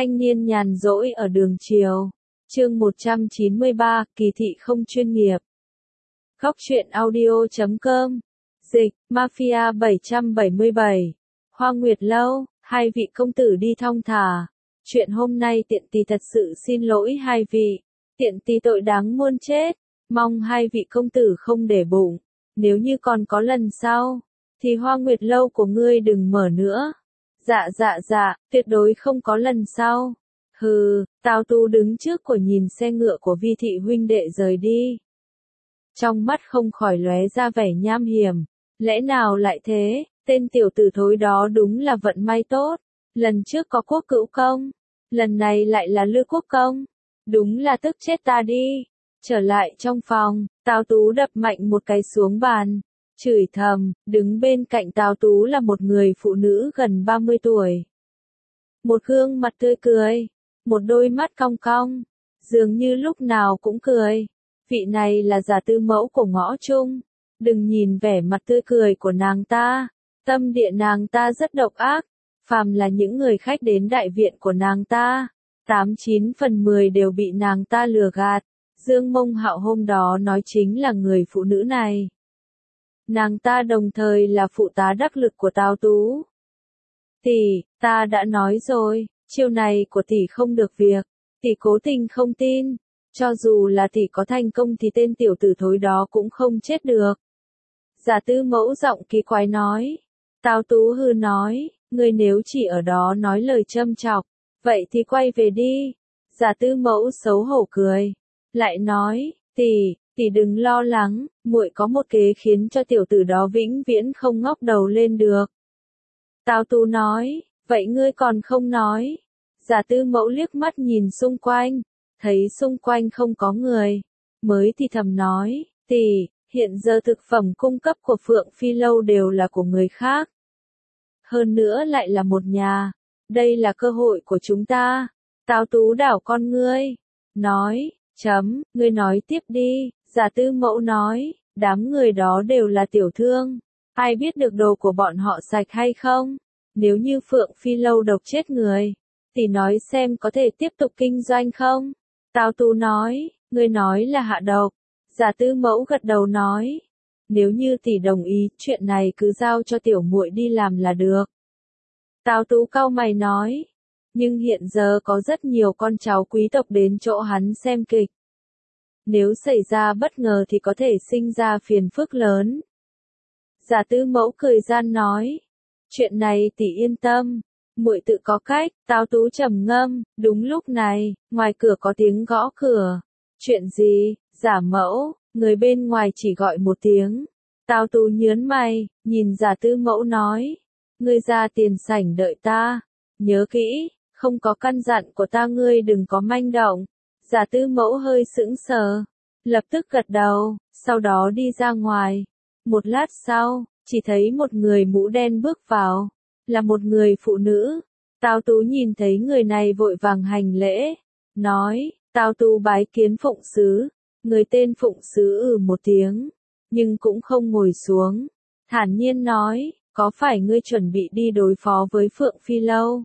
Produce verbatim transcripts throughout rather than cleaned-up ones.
Thanh niên nhàn rỗi ở đường chiều. Chương một trăm chín mươi ba, kỳ thị không chuyên nghiệp. Góc truyện audio chấm com. Dịch, Mafia bảy trăm bảy mươi bảy. Hoa Nguyệt Lâu, hai vị công tử đi thong thả. Chuyện hôm nay tiện tì thật sự xin lỗi hai vị. Tiện tì tội đáng muôn chết. Mong hai vị công tử không để bụng. Nếu như còn có lần sau, thì Hoa Nguyệt Lâu của ngươi đừng mở nữa. Dạ dạ dạ, tuyệt đối không có lần sau. Hừ, Tào Tú đứng trước của nhìn xe ngựa của Vi thị huynh đệ rời đi. Trong mắt không khỏi lóe ra vẻ nham hiểm. Lẽ nào lại thế, tên tiểu tử thối đó đúng là vận may tốt. Lần trước có Quốc Cữu Công, lần này lại là Lư Quốc Công. Đúng là tức chết ta đi. Trở lại trong phòng, Tào Tú đập mạnh một cái xuống bàn. Chửi thầm, đứng bên cạnh Tào Tú là một người phụ nữ gần ba mươi tuổi. Một gương mặt tươi cười, một đôi mắt cong cong, dường như lúc nào cũng cười. Vị này là giả tư mẫu của Ngõ Trung. Đừng nhìn vẻ mặt tươi cười của nàng ta, tâm địa nàng ta rất độc ác. Phàm là những người khách đến đại viện của nàng ta, tám chín phần mười đều bị nàng ta lừa gạt. Dương Mông Hạo hôm đó nói chính là người phụ nữ này. Nàng ta đồng thời là phụ tá đắc lực của Tào Tú. Tỷ, ta đã nói rồi, chiêu này của tỷ không được việc. Tỷ cố tình không tin. Cho dù là tỷ có thành công thì tên tiểu tử thối đó cũng không chết được. Giả tư mẫu giọng kỳ quái nói. Tào Tú hừ nói, ngươi nếu chỉ ở đó nói lời châm chọc, vậy thì quay về đi. Giả tư mẫu xấu hổ cười. Lại nói, tỷ, tỷ đừng lo lắng, muội có một kế khiến cho tiểu tử đó vĩnh viễn không ngóc đầu lên được. Tào Tú nói, vậy ngươi còn không nói. Giả tư mẫu liếc mắt nhìn xung quanh, thấy xung quanh không có người, mới thì thầm nói, tỷ, hiện giờ thực phẩm cung cấp của Phượng Phi Lâu đều là của người khác. Hơn nữa lại là một nhà, đây là cơ hội của chúng ta. Tào Tú đảo con ngươi, nói, chấm, ngươi nói tiếp đi. Giả tư mẫu nói, đám người đó đều là tiểu thương, ai biết được đồ của bọn họ sạch hay không. Nếu như Phượng Phi Lâu độc chết người, tỷ nói xem có thể tiếp tục kinh doanh không? Tào Tú nói, ngươi nói là hạ độc. Giả tư mẫu gật đầu nói, nếu như tỷ đồng ý, chuyện này cứ giao cho tiểu muội đi làm là được. Tào Tú cau mày nói, nhưng hiện giờ có rất nhiều con cháu quý tộc đến chỗ hắn xem kịch. Nếu xảy ra bất ngờ thì có thể sinh ra phiền phức lớn. Giả tư mẫu cười gian nói, chuyện này tỷ yên tâm, muội tự có cách. Tào Tú trầm ngâm, đúng lúc này, ngoài cửa có tiếng gõ cửa. Chuyện gì? Giả mẫu, người bên ngoài chỉ gọi một tiếng. Tào Tú nhớn mày, nhìn giả tư mẫu nói, ngươi ra tiền sảnh đợi ta, nhớ kỹ, không có căn dặn của ta ngươi đừng có manh động. Giả tư mẫu hơi sững sờ, lập tức gật đầu, sau đó đi ra ngoài. Một lát sau, chỉ thấy một người mũ đen bước vào, là một người phụ nữ. Tào Tú nhìn thấy người này vội vàng hành lễ, nói, Tào Tú bái kiến Phụng Sứ. Người tên Phụng Sứ ừ một tiếng, nhưng cũng không ngồi xuống, thản nhiên nói, có phải ngươi chuẩn bị đi đối phó với Phượng Phi Lâu?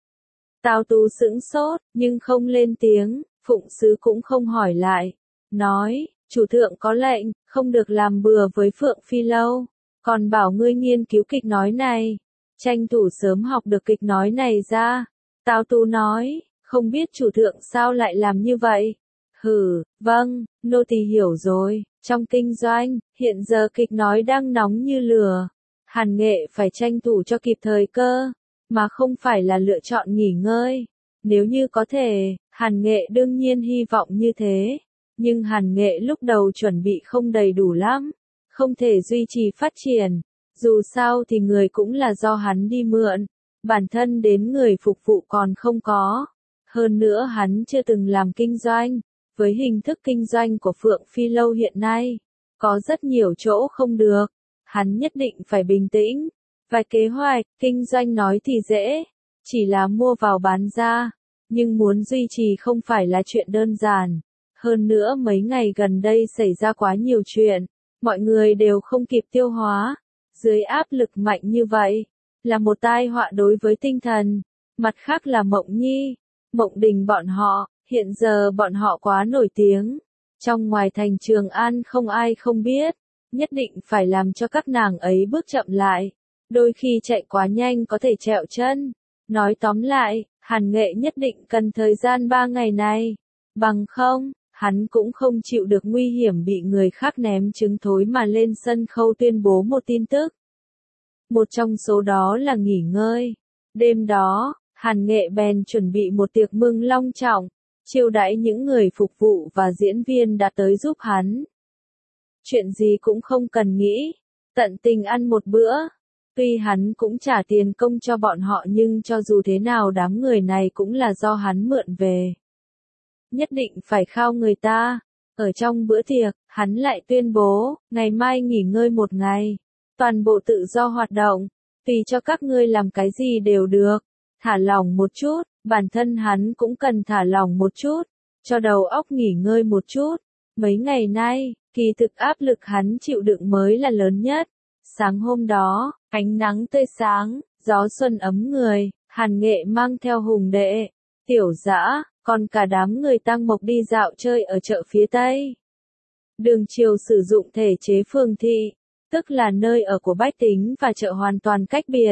Tào Tú sững sốt, nhưng không lên tiếng. Phụng Sứ cũng không hỏi lại, nói, chủ thượng có lệnh, không được làm bừa với Phượng Phi Lâu, còn bảo ngươi nghiên cứu kịch nói này, tranh thủ sớm học được kịch nói này ra. Tào Tú nói, không biết chủ thượng sao lại làm như vậy. Hừ, vâng, nô tỳ hiểu rồi. Trong kinh doanh, hiện giờ kịch nói đang nóng như lửa, Hàn Nghệ phải tranh thủ cho kịp thời cơ, mà không phải là lựa chọn nghỉ ngơi. Nếu như có thể, Hàn Nghệ đương nhiên hy vọng như thế, nhưng Hàn Nghệ lúc đầu chuẩn bị không đầy đủ lắm, không thể duy trì phát triển. Dù sao thì người cũng là do hắn đi mượn, bản thân đến người phục vụ còn không có. Hơn nữa hắn chưa từng làm kinh doanh, với hình thức kinh doanh của Phượng Phi Lâu hiện nay, có rất nhiều chỗ không được, hắn nhất định phải bình tĩnh. Vài kế hoạch, kinh doanh nói thì dễ, chỉ là mua vào bán ra, nhưng muốn duy trì không phải là chuyện đơn giản. Hơn nữa mấy ngày gần đây xảy ra quá nhiều chuyện, mọi người đều không kịp tiêu hóa, dưới áp lực mạnh như vậy, là một tai họa đối với tinh thần. Mặt khác là Mộng Nhi, Mộng Đình bọn họ, hiện giờ bọn họ quá nổi tiếng. Trong ngoài thành Trường An không ai không biết, nhất định phải làm cho các nàng ấy bước chậm lại. Đôi khi chạy quá nhanh có thể trẹo chân. Nói tóm lại, Hàn Nghệ nhất định cần thời gian ba ngày này. Bằng không, hắn cũng không chịu được nguy hiểm bị người khác ném trứng thối mà lên sân khấu tuyên bố một tin tức. Một trong số đó là nghỉ ngơi. Đêm đó, Hàn Nghệ bèn chuẩn bị một tiệc mừng long trọng, chiêu đãi những người phục vụ và diễn viên đã tới giúp hắn. Chuyện gì cũng không cần nghĩ, tận tình ăn một bữa. Tuy hắn cũng trả tiền công cho bọn họ nhưng cho dù thế nào đám người này cũng là do hắn mượn về. Nhất định phải khao người ta. Ở trong bữa tiệc, hắn lại tuyên bố, ngày mai nghỉ ngơi một ngày. Toàn bộ tự do hoạt động, tùy cho các ngươi làm cái gì đều được. Thả lỏng một chút, bản thân hắn cũng cần thả lỏng một chút, cho đầu óc nghỉ ngơi một chút. Mấy ngày nay, kỳ thực áp lực hắn chịu đựng mới là lớn nhất. Sáng hôm đó, ánh nắng tươi sáng, gió xuân ấm người, Hàn Nghệ mang theo Hùng Đệ, Tiểu Dã, còn cả đám người Tăng Mộc đi dạo chơi ở chợ phía Tây. Đường Triều sử dụng thể chế phường thị, tức là nơi ở của bách tính và chợ hoàn toàn cách biệt.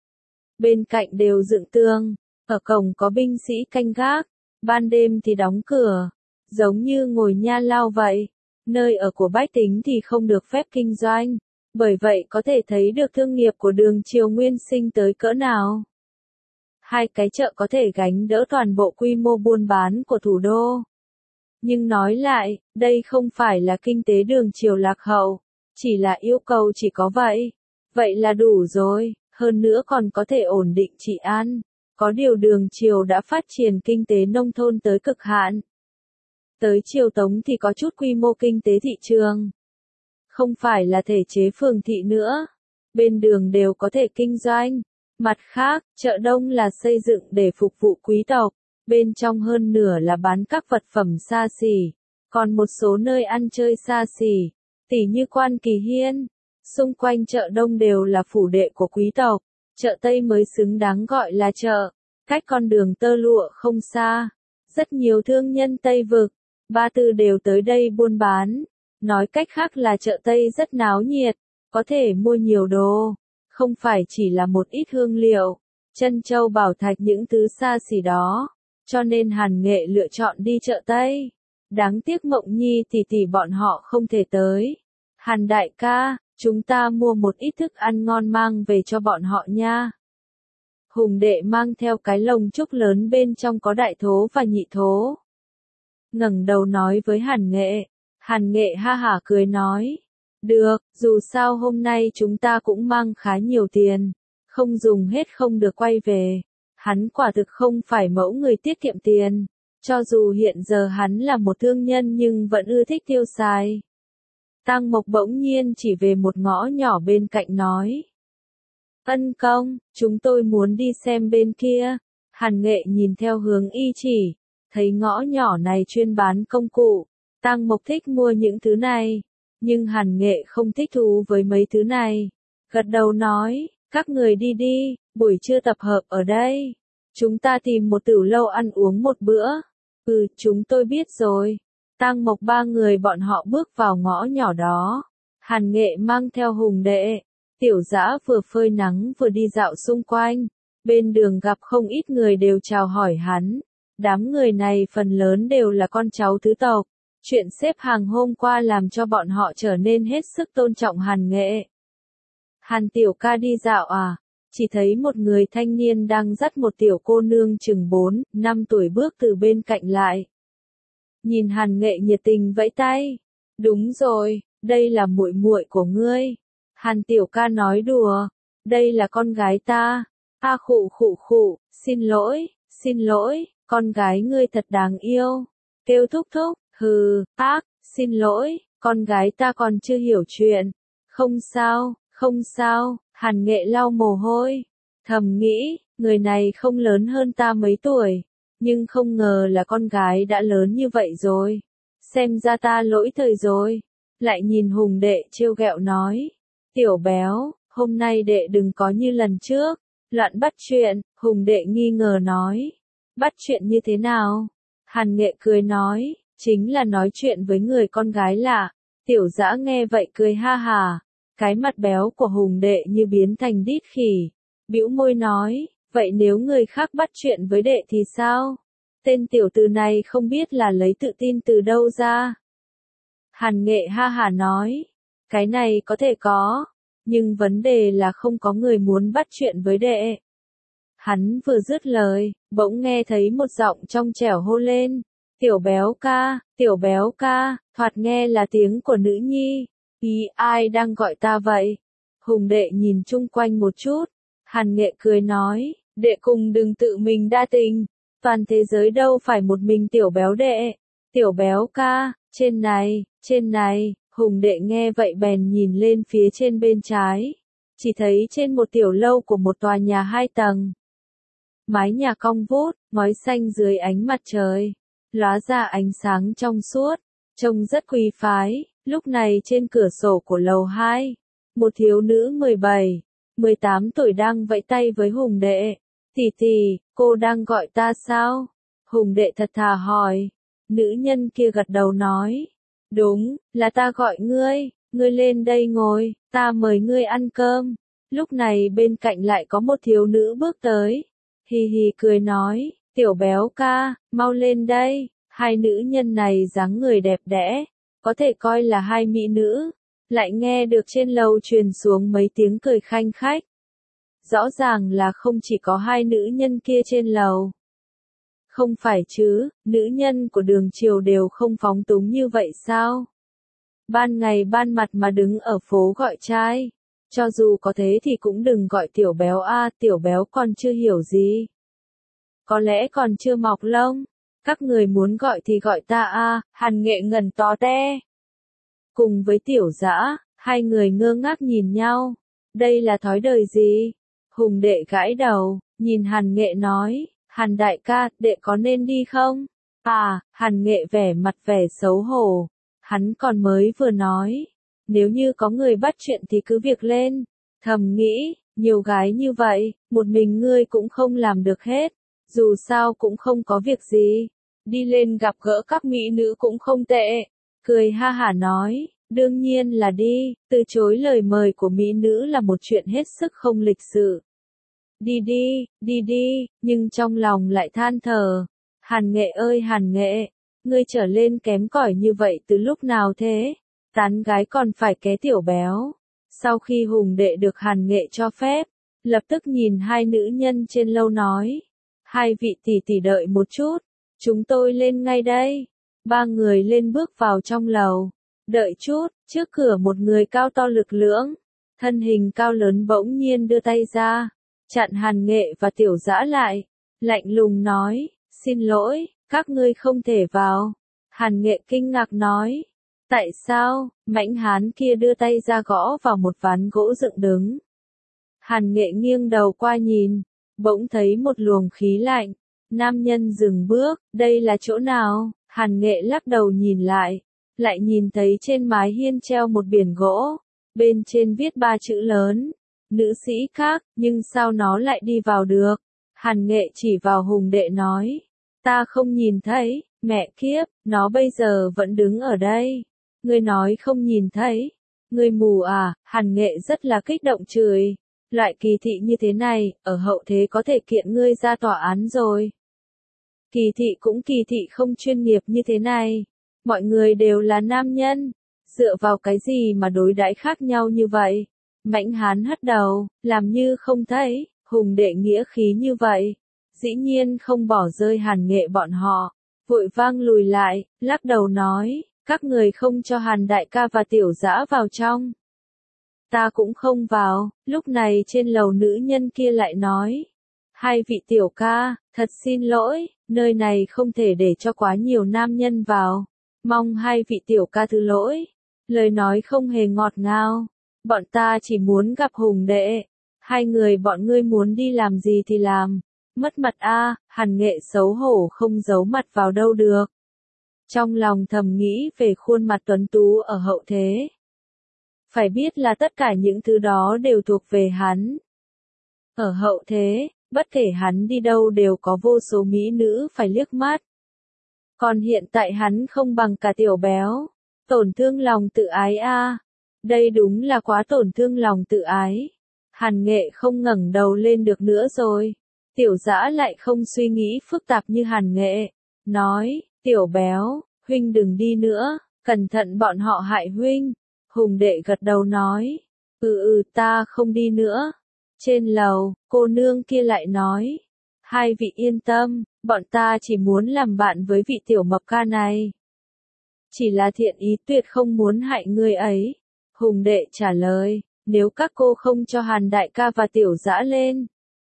Bên cạnh đều dựng tường, ở cổng có binh sĩ canh gác, ban đêm thì đóng cửa, giống như ngồi nha lao vậy. Nơi ở của bách tính thì không được phép kinh doanh, bởi vậy có thể thấy được thương nghiệp của Đường Triều nguyên sinh tới cỡ nào. Hai cái chợ có thể gánh đỡ toàn bộ quy mô buôn bán của thủ đô. Nhưng nói lại, đây không phải là kinh tế Đường Triều lạc hậu, chỉ là yêu cầu chỉ có vậy. Vậy là đủ rồi, hơn nữa còn có thể ổn định trị an. Có điều Đường Triều đã phát triển kinh tế nông thôn tới cực hạn. Tới Triều Tống thì có chút quy mô kinh tế thị trường. Không phải là thể chế phường thị nữa. Bên đường đều có thể kinh doanh. Mặt khác, chợ đông là xây dựng để phục vụ quý tộc. Bên trong hơn nửa là bán các vật phẩm xa xỉ. Còn một số nơi ăn chơi xa xỉ, tỉ như Quan Kỳ Hiên. Xung quanh chợ đông đều là phủ đệ của quý tộc. Chợ Tây mới xứng đáng gọi là chợ. Cách con đường tơ lụa không xa. Rất nhiều thương nhân Tây Vực, Ba Tư đều tới đây buôn bán. Nói cách khác là chợ Tây rất náo nhiệt, có thể mua nhiều đồ, không phải chỉ là một ít hương liệu, trân châu bảo thạch những thứ xa xỉ đó, cho nên Hàn Nghệ lựa chọn đi chợ Tây. Đáng tiếc Mộng Nhi tỷ tỷ bọn họ không thể tới. Hàn đại ca, chúng ta mua một ít thức ăn ngon mang về cho bọn họ nha. Hùng Đệ mang theo cái lồng trúc lớn bên trong có đại thố và nhị thố. Ngẩng đầu nói với Hàn Nghệ. Hàn Nghệ ha hả cười nói. Được, dù sao hôm nay chúng ta cũng mang khá nhiều tiền. Không dùng hết không được quay về. Hắn quả thực không phải mẫu người tiết kiệm tiền. Cho dù hiện giờ hắn là một thương nhân nhưng vẫn ưa thích tiêu xài. Tăng Mộc bỗng nhiên chỉ về một ngõ nhỏ bên cạnh nói. Ân công, chúng tôi muốn đi xem bên kia. Hàn Nghệ nhìn theo hướng y chỉ. Thấy ngõ nhỏ này chuyên bán công cụ. Tăng Mộc thích mua những thứ này. Nhưng Hàn Nghệ không thích thú với mấy thứ này. Gật đầu nói, các người đi đi, buổi trưa tập hợp ở đây. Chúng ta tìm một tửu lâu ăn uống một bữa. Ừ, chúng tôi biết rồi. Tăng Mộc ba người bọn họ bước vào ngõ nhỏ đó. Hàn Nghệ mang theo Hùng Đệ. Tiểu Dã vừa phơi nắng vừa đi dạo xung quanh. Bên đường gặp không ít người đều chào hỏi hắn. Đám người này phần lớn đều là con cháu tứ tộc. Chuyện xếp hàng hôm qua làm cho bọn họ trở nên hết sức tôn trọng Hàn Nghệ. Hàn tiểu ca đi dạo à? Chỉ thấy một người thanh niên đang dắt một tiểu cô nương chừng bốn, năm tuổi bước từ bên cạnh lại. Nhìn Hàn Nghệ nhiệt tình vẫy tay. Đúng rồi, đây là muội muội của ngươi. Hàn tiểu ca nói đùa. Đây là con gái ta. A khụ khụ khụ, xin lỗi, xin lỗi, con gái ngươi thật đáng yêu. Kêu thúc thúc, hừ, ác, xin lỗi, con gái ta còn chưa hiểu chuyện. Không sao, không sao, Hàn Nghệ lau mồ hôi. Thầm nghĩ, người này không lớn hơn ta mấy tuổi. Nhưng không ngờ là con gái đã lớn như vậy rồi. Xem ra ta lỗi thời rồi. Lại nhìn Hùng Đệ trêu ghẹo nói. Tiểu béo, hôm nay đệ đừng có như lần trước. Loạn bắt chuyện, Hùng Đệ nghi ngờ nói. Bắt chuyện như thế nào? Hàn Nghệ cười nói, chính là nói chuyện với người con gái lạ. Tiểu Dã nghe vậy cười ha hà, cái mặt béo của Hùng đệ như biến thành đít khỉ, bĩu môi nói, vậy nếu người khác bắt chuyện với đệ thì sao? Tên tiểu tử này không biết là lấy tự tin từ đâu ra. Hàn Nghệ ha hà nói, cái này có thể có, nhưng vấn đề là không có người muốn bắt chuyện với đệ. Hắn vừa dứt lời, bỗng nghe thấy một giọng trong trẻo hô lên, tiểu béo ca, tiểu béo ca, thoạt nghe là tiếng của nữ nhi. Ý ai đang gọi ta vậy? Hùng đệ nhìn chung quanh một chút, Hàn Nghệ cười nói, đệ cùng đừng tự mình đa tình, toàn thế giới đâu phải một mình tiểu béo đệ. Tiểu béo ca, trên này, trên này, Hùng đệ nghe vậy bèn nhìn lên phía trên bên trái, chỉ thấy trên một tiểu lâu của một tòa nhà hai tầng. Mái nhà cong vút, ngói xanh dưới ánh mặt trời, lóa ra ánh sáng trong suốt, trông rất quý phái. Lúc này trên cửa sổ của lầu hai, một thiếu nữ mười bảy, mười tám tuổi đang vẫy tay với Hùng đệ. Tỷ tỷ, cô đang gọi ta sao? Hùng đệ thật thà hỏi. Nữ nhân kia gật đầu nói. Đúng, là ta gọi ngươi, ngươi lên đây ngồi, ta mời ngươi ăn cơm. Lúc này bên cạnh lại có một thiếu nữ bước tới. Hì hì cười nói, tiểu béo ca, mau lên đây. Hai nữ nhân này dáng người đẹp đẽ, có thể coi là hai mỹ nữ, lại nghe được trên lầu truyền xuống mấy tiếng cười khanh khách. Rõ ràng là không chỉ có hai nữ nhân kia trên lầu. Không phải chứ, nữ nhân của Đường Triều đều không phóng túng như vậy sao? Ban ngày ban mặt mà đứng ở phố gọi trai, cho dù có thế thì cũng đừng gọi tiểu béo a, tiểu béo còn chưa hiểu gì. Có lẽ còn chưa mọc lông. Các người muốn gọi thì gọi ta a, Hàn Nghệ ngẩn to te. Cùng với Tiểu Dã, hai người ngơ ngác nhìn nhau. Đây là thói đời gì? Hùng đệ gãi đầu, nhìn Hàn Nghệ nói, Hàn đại ca, đệ có nên đi không? À, Hàn Nghệ vẻ mặt vẻ xấu hổ. Hắn còn mới vừa nói, nếu như có người bắt chuyện thì cứ việc lên. Thầm nghĩ, nhiều gái như vậy, một mình ngươi cũng không làm được hết. Dù sao cũng không có việc gì, đi lên gặp gỡ các mỹ nữ cũng không tệ. Cười ha hả nói, đương nhiên là đi, từ chối lời mời của mỹ nữ là một chuyện hết sức không lịch sự. Đi đi, đi đi, nhưng trong lòng lại than thở. Hàn Nghệ ơi Hàn Nghệ, ngươi trở lên kém cỏi như vậy từ lúc nào thế? Tán gái còn phải ké tiểu béo. Sau khi Hùng đệ được Hàn Nghệ cho phép, lập tức nhìn hai nữ nhân trên lâu nói. Hai vị tỷ tỷ đợi một chút, chúng tôi lên ngay đây. Ba người lên bước vào trong lầu. Đợi chút, trước cửa một người cao to lực lưỡng, thân hình cao lớn bỗng nhiên đưa tay ra, chặn Hàn Nghệ và Tiểu Dã lại, lạnh lùng nói, xin lỗi, các ngươi không thể vào. Hàn Nghệ kinh ngạc nói, tại sao? Mãnh hán kia đưa tay ra gõ vào một ván gỗ dựng đứng. Hàn Nghệ nghiêng đầu qua nhìn, bỗng thấy một luồng khí lạnh. Nam nhân dừng bước, đây là chỗ nào? Hàn Nghệ lắc đầu nhìn lại, lại nhìn thấy trên mái hiên treo một biển gỗ, bên trên viết ba chữ lớn, nữ sĩ khác, nhưng sao nó lại đi vào được? Hàn Nghệ chỉ vào Hùng đệ nói, ta không nhìn thấy, mẹ kiếp, nó bây giờ vẫn đứng ở đây. Ngươi nói không nhìn thấy, ngươi mù à? Hàn Nghệ rất là kích động chửi. Loại kỳ thị như thế này, ở hậu thế có thể kiện ngươi ra tòa án rồi. Kỳ thị cũng kỳ thị không chuyên nghiệp như thế này. Mọi người đều là nam nhân. Dựa vào cái gì mà đối đãi khác nhau như vậy? Mãnh hán hất đầu, làm như không thấy. Hùng đệ nghĩa khí như vậy. Dĩ nhiên không bỏ rơi Hàn Nghệ bọn họ. Vội vang lùi lại, lắc đầu nói, các người không cho Hàn đại ca và Tiểu Dã vào trong. Ta cũng không vào. Lúc này trên lầu nữ nhân kia lại nói, hai vị tiểu ca, thật xin lỗi, nơi này không thể để cho quá nhiều nam nhân vào. Mong hai vị tiểu ca thứ lỗi. Lời nói không hề ngọt ngào. Bọn ta chỉ muốn gặp Hùng đệ. Hai người bọn ngươi muốn đi làm gì thì làm. Mất mặt a, Hàn Nghệ xấu hổ không giấu mặt vào đâu được. Trong lòng thầm nghĩ về khuôn mặt tuấn tú ở hậu thế. Phải biết là tất cả những thứ đó đều thuộc về hắn. Ở hậu thế, Bất kể hắn đi đâu đều có vô số mỹ nữ phải liếc mắt. Còn hiện tại hắn không bằng cả tiểu béo. Tổn thương lòng tự ái a. Đây đúng là quá tổn thương lòng tự ái. Hàn Nghệ không ngẩng đầu lên được nữa rồi. Tiểu Dã lại không suy nghĩ phức tạp như Hàn Nghệ. Nói, tiểu béo, huynh đừng đi nữa, cẩn thận bọn họ hại huynh. Hùng đệ gật đầu nói, ừ ừ ta không đi nữa. Trên lầu, cô nương kia lại nói, hai vị yên tâm, bọn ta chỉ muốn làm bạn với vị tiểu mập ca này. Chỉ là thiện ý tuyệt không muốn hại người ấy. Hùng đệ trả lời, nếu các cô không cho Hàn đại ca và tiểu Dã lên,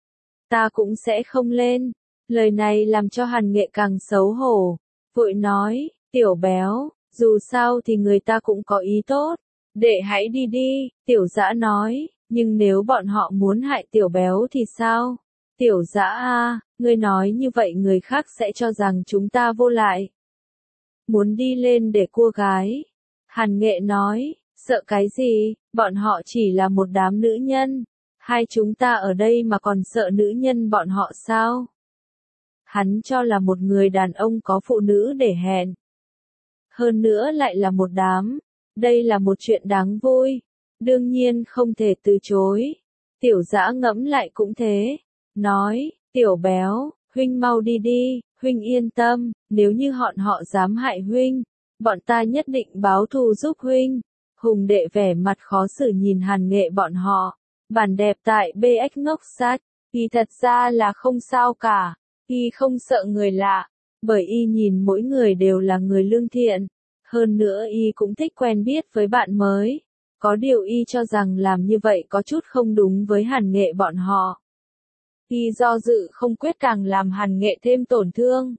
ta cũng sẽ không lên. Lời này làm cho Hàn Nghệ càng xấu hổ, vội nói, tiểu béo, dù sao thì người ta cũng có ý tốt, đệ hãy đi đi. Tiểu Dã nói, nhưng nếu bọn họ muốn hại tiểu béo thì sao? Tiểu Dã a, ngươi nói như vậy người khác sẽ cho rằng chúng ta vô lại. Muốn đi lên để cua gái. Hàn Nghệ nói, sợ cái gì, bọn họ chỉ là một đám nữ nhân. Hai chúng ta ở đây mà còn sợ nữ nhân bọn họ sao? Hắn cho là một người đàn ông có phụ nữ để hẹn. Hơn nữa lại là một đám. Đây là một chuyện đáng vui. Đương nhiên không thể từ chối. Tiểu Dã ngẫm lại cũng thế. Nói, tiểu béo, huynh mau đi đi, huynh yên tâm, nếu như bọn họ dám hại huynh, bọn ta nhất định báo thù giúp huynh. Hùng đệ vẻ mặt khó xử nhìn Hàn Nghệ bọn họ. Bản đẹp tại bê ích ngốc sách, y thật ra là không sao cả, y không sợ người lạ, bởi y nhìn mỗi người đều là người lương thiện, hơn nữa y cũng thích quen biết với bạn mới, có điều y cho rằng làm như vậy có chút không đúng với Hàn Nghệ bọn họ. Y do dự không quyết càng làm Hàn Nghệ thêm tổn thương.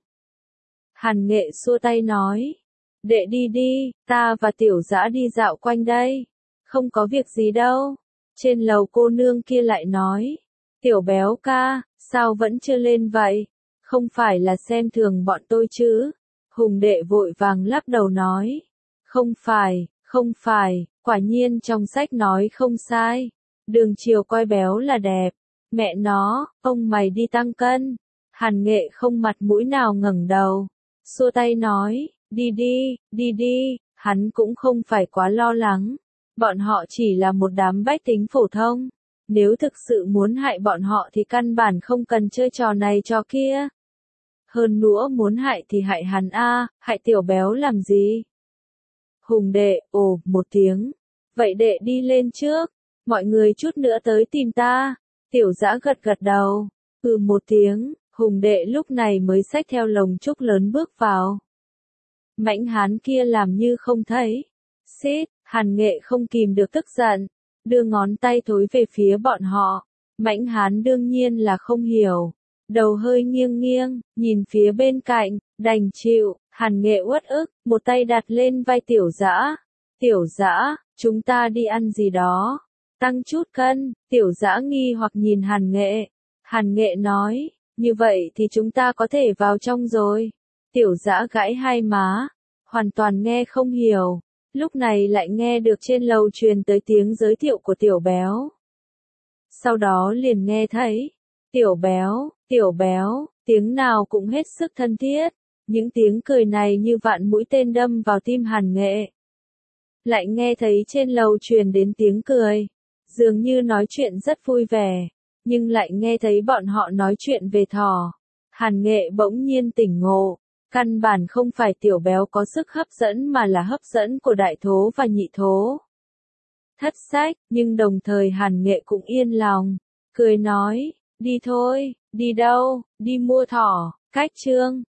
Hàn Nghệ xua tay nói, đệ đi đi, ta và tiểu Dã đi dạo quanh đây, không có việc gì đâu. Trên lầu cô nương kia lại nói, tiểu béo ca, sao vẫn chưa lên vậy? Không phải là xem thường bọn tôi chứ? Hùng đệ vội vàng lắc đầu nói, không phải, không phải, quả nhiên trong sách nói không sai. Đường chiều coi béo là đẹp. Mẹ nó, ông mày đi tăng cân. Hàn Nghệ không mặt mũi nào ngẩng đầu. Xua tay nói, đi đi, đi đi, hắn cũng không phải quá lo lắng. Bọn họ chỉ là một đám bách tính phổ thông. Nếu thực sự muốn hại bọn họ thì căn bản không cần chơi trò này trò kia. Hơn nữa muốn hại thì hại hắn a, hại tiểu béo làm gì? Hùng đệ, ồ, một tiếng. Vậy đệ đi lên trước. Mọi người chút nữa tới tìm ta. Tiểu Dã gật gật đầu. Ừ một tiếng, Hùng đệ lúc này mới xách theo lồng trúc lớn bước vào. Mãnh hán kia làm như không thấy. Xít, Hàn Nghệ không kìm được tức giận, đưa ngón tay thối về phía bọn họ. Mãnh hán đương nhiên là không hiểu. Đầu hơi nghiêng nghiêng, nhìn phía bên cạnh, đành chịu. Hàn Nghệ uất ức, một tay đặt lên vai tiểu Dã. Tiểu Dã, chúng ta đi ăn gì đó. Tăng chút cân, tiểu Dã nghi hoặc nhìn Hàn Nghệ. Hàn Nghệ nói, như vậy thì chúng ta có thể vào trong rồi. Tiểu Dã gãi hai má, hoàn toàn nghe không hiểu. Lúc này lại nghe được trên lầu truyền tới tiếng giới thiệu của tiểu béo. Sau đó liền nghe thấy, tiểu béo, tiểu béo, tiếng nào cũng hết sức thân thiết. Những tiếng cười này như vạn mũi tên đâm vào tim Hàn Nghệ. Lại nghe thấy trên lầu truyền đến tiếng cười. Dường như nói chuyện rất vui vẻ, nhưng lại nghe thấy bọn họ nói chuyện về thỏ. Hàn Nghệ bỗng nhiên tỉnh ngộ, căn bản không phải tiểu béo có sức hấp dẫn mà là hấp dẫn của đại thố và nhị thố. Thất sách, nhưng đồng thời Hàn Nghệ cũng yên lòng, cười nói, đi thôi, đi đâu, đi mua thỏ, cách chương.